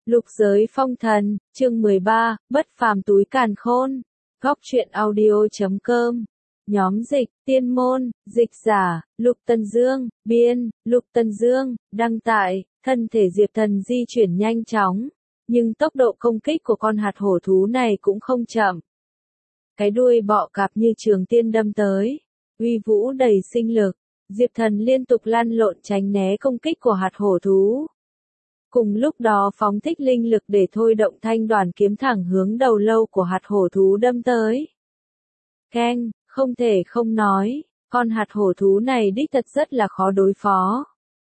Lục giới phong thần, chương 13, bất phàm túi càn khôn. Góc truyện audio.com. Nhóm dịch, tiên môn, dịch giả, Lục Tân Dương, biên, Lục Tân Dương, đăng tải, thân thể Diệp Thần di chuyển nhanh chóng, nhưng tốc độ công kích của con hạt hổ thú này cũng không chậm. Cái đuôi bọ cạp như trường tiên đâm tới, uy vũ đầy sinh lực, Diệp Thần liên tục lăn lộn tránh né công kích của hạt hổ thú. Cùng lúc đó phóng thích linh lực để thôi động thanh đoàn kiếm thẳng hướng đầu lâu của hạt hổ thú đâm tới. Keng, không thể không nói, con hạt hổ thú này đích thật rất là khó đối phó.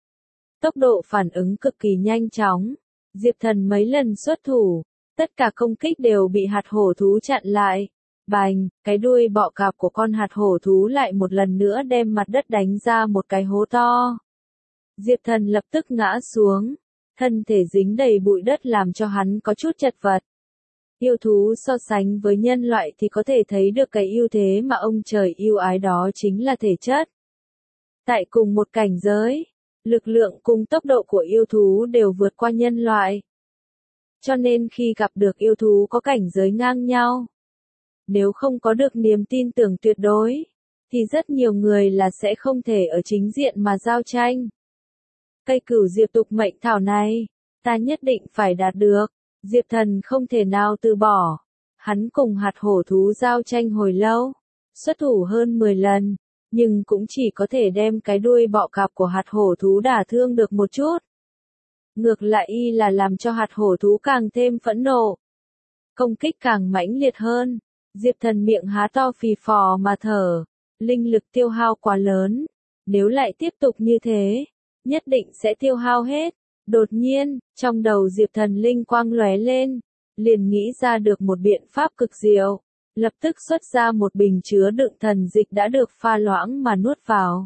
Tốc độ phản ứng cực kỳ nhanh chóng, Diệp Thần mấy lần xuất thủ, tất cả công kích đều bị hạt hổ thú chặn lại. Bành, cái đuôi bọ cạp của con hạt hổ thú lại một lần nữa đem mặt đất đánh ra một cái hố to. Diệp Thần lập tức ngã xuống, thân thể dính đầy bụi đất làm cho hắn có chút chật vật. Yêu thú so sánh với nhân loại thì có thể thấy được cái ưu thế mà ông trời yêu ái đó chính là thể chất. Tại cùng một cảnh giới, lực lượng cùng tốc độ của yêu thú đều vượt qua nhân loại. Cho nên khi gặp được yêu thú có cảnh giới ngang nhau, nếu không có được niềm tin tưởng tuyệt đối, thì rất nhiều người là sẽ không thể ở chính diện mà giao tranh. Cây cửu diệp tục mệnh thảo này, ta nhất định phải đạt được. Diệp Thần không thể nào từ bỏ. Hắn cùng hạt hổ thú giao tranh hồi lâu, xuất thủ hơn 10 lần, nhưng cũng chỉ có thể đem cái đuôi bọ cạp của hạt hổ thú đả thương được một chút. Ngược lại y là làm cho hạt hổ thú càng thêm phẫn nộ. Công kích càng mãnh liệt hơn, Diệp Thần miệng há to phì phò mà thở, linh lực tiêu hao quá lớn, nếu lại tiếp tục như thế, nhất định sẽ tiêu hao hết. Đột nhiên, trong đầu Diệp Thần linh quang lóe lên, liền nghĩ ra được một biện pháp cực diệu, lập tức xuất ra một bình chứa đựng thần dịch đã được pha loãng mà nuốt vào.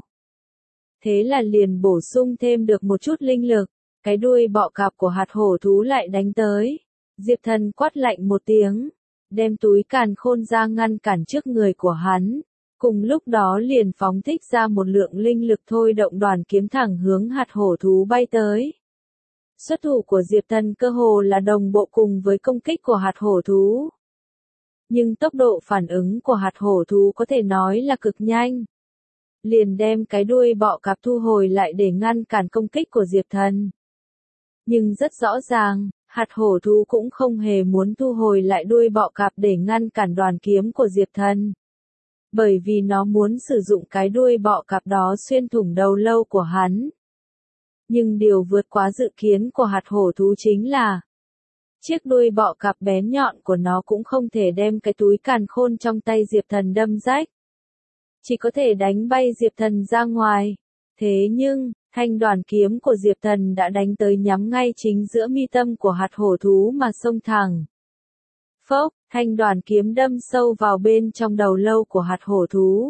Thế là liền bổ sung thêm được một chút linh lực, cái đuôi bọ cạp của hạt hổ thú lại đánh tới. Diệp Thần quát lạnh một tiếng, đem túi càn khôn ra ngăn cản trước người của hắn. Cùng lúc đó liền phóng thích ra một lượng linh lực thôi động đoàn kiếm thẳng hướng hạt hổ thú bay tới. Xuất thủ của Diệp Thần cơ hồ là đồng bộ cùng với công kích của hạt hổ thú. Nhưng tốc độ phản ứng của hạt hổ thú có thể nói là cực nhanh. Liền đem cái đuôi bọ cạp thu hồi lại để ngăn cản công kích của Diệp Thần. Nhưng rất rõ ràng, hạt hổ thú cũng không hề muốn thu hồi lại đuôi bọ cạp để ngăn cản đoàn kiếm của Diệp Thần. Bởi vì nó muốn sử dụng cái đuôi bọ cạp đó xuyên thủng đầu lâu của hắn. Nhưng điều vượt quá dự kiến của hạt hổ thú chính là chiếc đuôi bọ cạp bén nhọn của nó cũng không thể đem cái túi càn khôn trong tay Diệp Thần đâm rách. Chỉ có thể đánh bay Diệp Thần ra ngoài. Thế nhưng, thanh đoàn kiếm của Diệp Thần đã đánh tới nhắm ngay chính giữa mi tâm của hạt hổ thú mà xông thẳng. Phốc, thanh đoàn kiếm đâm sâu vào bên trong đầu lâu của hạt hổ thú.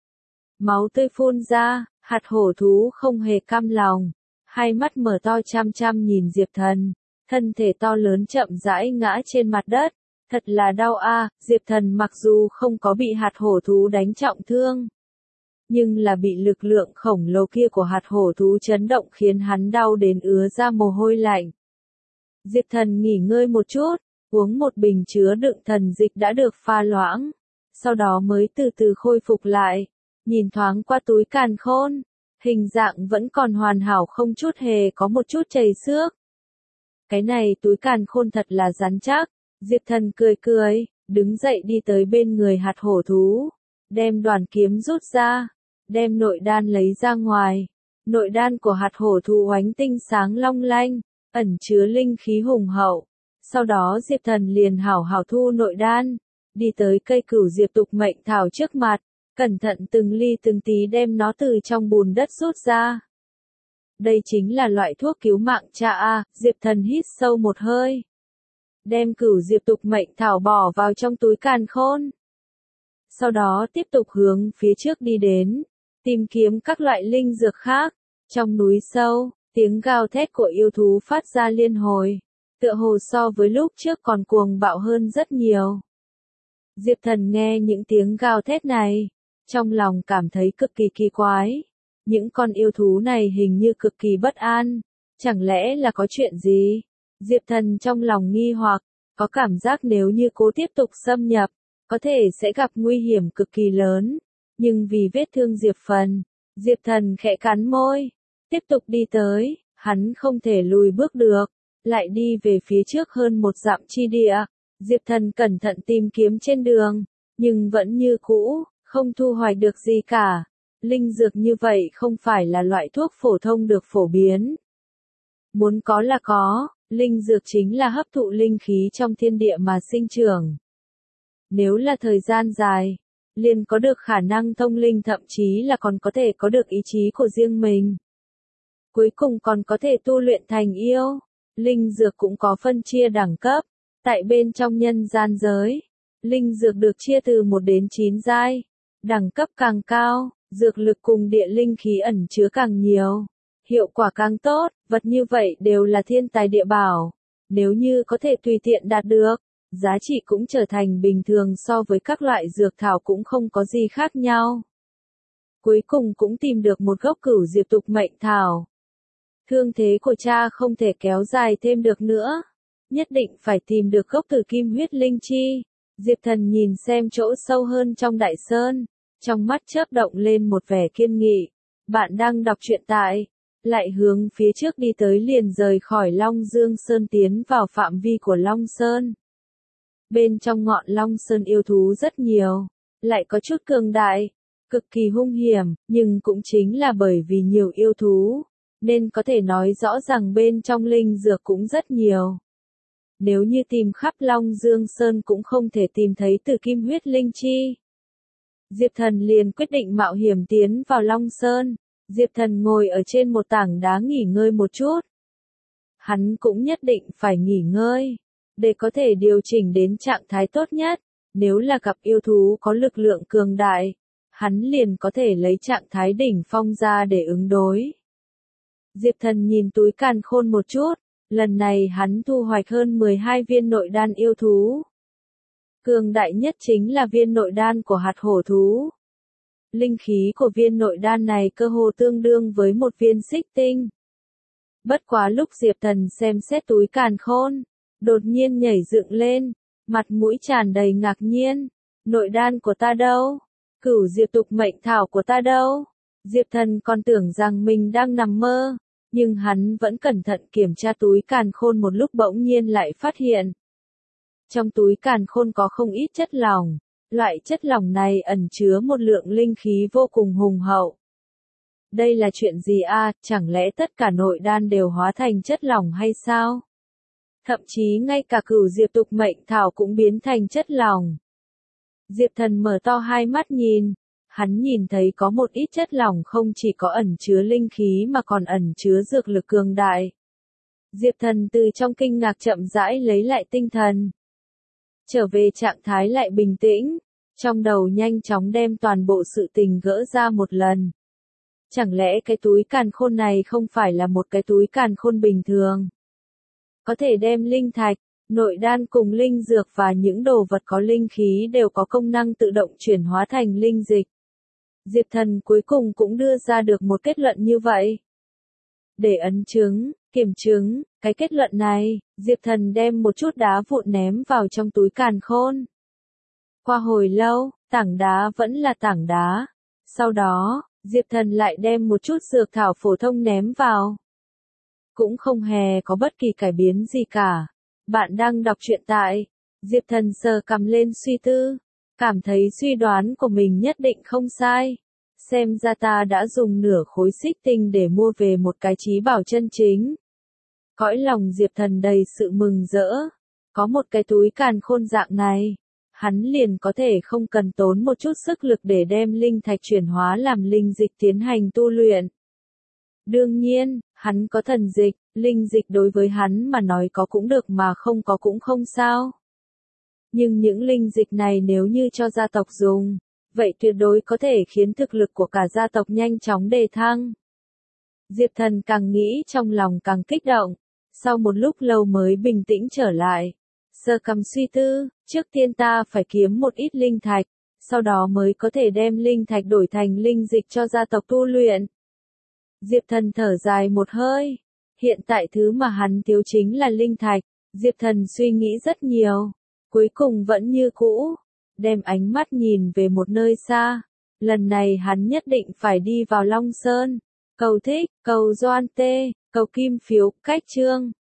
Máu tươi phun ra, hạt hổ thú không hề cam lòng. Hai mắt mở to chăm chăm nhìn Diệp Thần, thân thể to lớn chậm rãi ngã trên mặt đất, thật là đau a. Diệp Thần mặc dù không có bị hạt hổ thú đánh trọng thương, nhưng là bị lực lượng khổng lồ kia của hạt hổ thú chấn động khiến hắn đau đến ứa ra mồ hôi lạnh. Diệp Thần nghỉ ngơi một chút, uống một bình chứa đựng thần dịch đã được pha loãng, sau đó mới từ từ khôi phục lại, nhìn thoáng qua túi càn khôn. Hình dạng vẫn còn hoàn hảo không chút hề có một chút chảy xước. Cái này túi càn khôn thật là rắn chắc. Diệp Thần cười cười, đứng dậy đi tới bên người hạt hổ thú. Đem đoàn kiếm rút ra. Đem nội đan lấy ra ngoài. Nội đan của hạt hổ thú oánh tinh sáng long lanh, ẩn chứa linh khí hùng hậu. Sau đó Diệp Thần liền hảo hảo thu nội đan. Đi tới cây cửu diệp tục mệnh thảo trước mặt. Cẩn thận từng ly từng tí đem nó từ trong bùn đất rút ra. Đây chính là loại thuốc cứu mạng cha a. Diệp Thần hít sâu một hơi. Đem cửu diệp tục mệnh thảo bỏ vào trong túi càn khôn. Sau đó tiếp tục hướng phía trước đi đến. Tìm kiếm các loại linh dược khác. Trong núi sâu, tiếng gào thét của yêu thú phát ra liên hồi. Tựa hồ so với lúc trước còn cuồng bạo hơn rất nhiều. Diệp Thần nghe những tiếng gào thét này. Trong lòng cảm thấy cực kỳ kỳ quái. Những con yêu thú này hình như cực kỳ bất an. Chẳng lẽ là có chuyện gì? Diệp Thần trong lòng nghi hoặc, có cảm giác nếu như cố tiếp tục xâm nhập, có thể sẽ gặp nguy hiểm cực kỳ lớn. Nhưng vì vết thương Diệp Phần, Diệp Thần khẽ cắn môi, tiếp tục đi tới, hắn không thể lùi bước được, lại đi về phía trước hơn một dặm chi địa. Diệp Thần cẩn thận tìm kiếm trên đường, nhưng vẫn như cũ, không thu hoạch được gì cả. Linh dược như vậy không phải là loại thuốc phổ thông được phổ biến. Muốn có là có, linh dược chính là hấp thụ linh khí trong thiên địa mà sinh trưởng. Nếu là thời gian dài, liền có được khả năng thông linh, thậm chí là còn có thể có được ý chí của riêng mình. Cuối cùng còn có thể tu luyện thành yêu. Linh dược cũng có phân chia đẳng cấp. Tại bên trong nhân gian giới, linh dược được chia từ 1 đến 9 giai. Đẳng cấp càng cao, dược lực cùng địa linh khí ẩn chứa càng nhiều, hiệu quả càng tốt. Vật như vậy đều là thiên tài địa bảo. Nếu như có thể tùy tiện đạt được, giá trị cũng trở thành bình thường, so với các loại dược thảo cũng không có gì khác nhau. Cuối cùng cũng tìm được một gốc Cửu Diệp Tục Mệnh Thảo. Thương thế của cha không thể kéo dài thêm được nữa, nhất định phải tìm được gốc Tử Kim Huyết Linh Chi. Diệp Thần nhìn xem chỗ sâu hơn trong đại sơn, trong mắt chớp động lên một vẻ kiên nghị. Bạn đang đọc truyện tại, lại hướng phía trước đi tới, liền rời khỏi Long Dương Sơn tiến vào phạm vi của Long Sơn. Bên trong ngọn Long Sơn yêu thú rất nhiều, lại có chút cường đại, cực kỳ hung hiểm, nhưng cũng chính là bởi vì nhiều yêu thú, nên có thể nói rõ rằng bên trong linh dược cũng rất nhiều. Nếu như tìm khắp Long Dương Sơn cũng không thể tìm thấy Tử Kim Huyết Linh Chi, Diệp Thần liền quyết định mạo hiểm tiến vào Long Sơn. Diệp Thần ngồi ở trên một tảng đá nghỉ ngơi một chút. Hắn cũng nhất định phải nghỉ ngơi, để có thể điều chỉnh đến trạng thái tốt nhất. Nếu là gặp yêu thú có lực lượng cường đại, hắn liền có thể lấy trạng thái đỉnh phong ra để ứng đối. Diệp Thần nhìn túi càn khôn một chút, lần này hắn thu hoạch hơn 12 viên nội đan yêu thú. Cường đại nhất chính là viên nội đan của hạt hổ thú. Linh khí của viên nội đan này cơ hồ tương đương với một viên xích tinh. Bất quá lúc Diệp Thần xem xét túi càn khôn, đột nhiên nhảy dựng lên, mặt mũi tràn đầy ngạc nhiên. Nội đan của ta đâu? Cửu Diệp Tục Mệnh Thảo của ta đâu? Diệp Thần còn tưởng rằng mình đang nằm mơ, nhưng hắn vẫn cẩn thận kiểm tra túi càn khôn một lúc, bỗng nhiên lại phát hiện. Trong túi càn khôn có không ít chất lỏng. Loại chất lỏng này ẩn chứa một lượng linh khí vô cùng hùng hậu. Đây là chuyện gì a? Chẳng lẽ tất cả nội đan đều hóa thành chất lỏng hay sao? Thậm chí ngay cả Cửu Diệp Tục Mệnh Thảo cũng biến thành chất lỏng. Diệp Thần mở to hai mắt nhìn, hắn nhìn thấy có một ít chất lỏng không chỉ có ẩn chứa linh khí mà còn ẩn chứa dược lực cường đại. Diệp Thần từ trong kinh ngạc chậm rãi lấy lại tinh thần. Trở về trạng thái lại bình tĩnh, trong đầu nhanh chóng đem toàn bộ sự tình gỡ ra một lần. Chẳng lẽ cái túi càn khôn này không phải là một cái túi càn khôn bình thường? Có thể đem linh thạch, nội đan cùng linh dược và những đồ vật có linh khí đều có công năng tự động chuyển hóa thành linh dịch. Diệp Thần cuối cùng cũng đưa ra được một kết luận như vậy. Để ấn chứng, kiểm chứng cái kết luận này, Diệp Thần đem một chút đá vụn ném vào trong túi càn khôn. Qua hồi lâu, tảng đá vẫn là tảng đá. Sau đó, Diệp Thần lại đem một chút dược thảo phổ thông ném vào. Cũng không hề có bất kỳ cải biến gì cả. Bạn đang đọc truyện tại, Diệp Thần sờ cằm lên suy tư, cảm thấy suy đoán của mình nhất định không sai. Xem ra ta đã dùng nửa khối xích tinh để mua về một cái trí bảo chân chính. Cõi lòng Diệp Thần đầy sự mừng rỡ. Có một cái túi càn khôn dạng này, hắn liền có thể không cần tốn một chút sức lực để đem linh thạch chuyển hóa làm linh dịch tiến hành tu luyện. Đương nhiên, hắn có thần dịch, linh dịch đối với hắn mà nói có cũng được mà không có cũng không sao. Nhưng những linh dịch này nếu như cho gia tộc dùng, vậy tuyệt đối có thể khiến thực lực của cả gia tộc nhanh chóng đề thăng. Diệp Thần càng nghĩ trong lòng càng kích động, sau một lúc lâu mới bình tĩnh trở lại. Sơ cằm suy tư, trước tiên ta phải kiếm một ít linh thạch, sau đó mới có thể đem linh thạch đổi thành linh dịch cho gia tộc tu luyện. Diệp Thần thở dài một hơi, Hiện tại thứ mà hắn thiếu chính là linh thạch. Diệp Thần suy nghĩ rất nhiều. Cuối cùng vẫn như cũ. Đem ánh mắt nhìn về một nơi xa. Lần này hắn nhất định phải đi vào Long Sơn. Cầu thích, cầu Doan Tê, cầu kim phiếu, cách chương.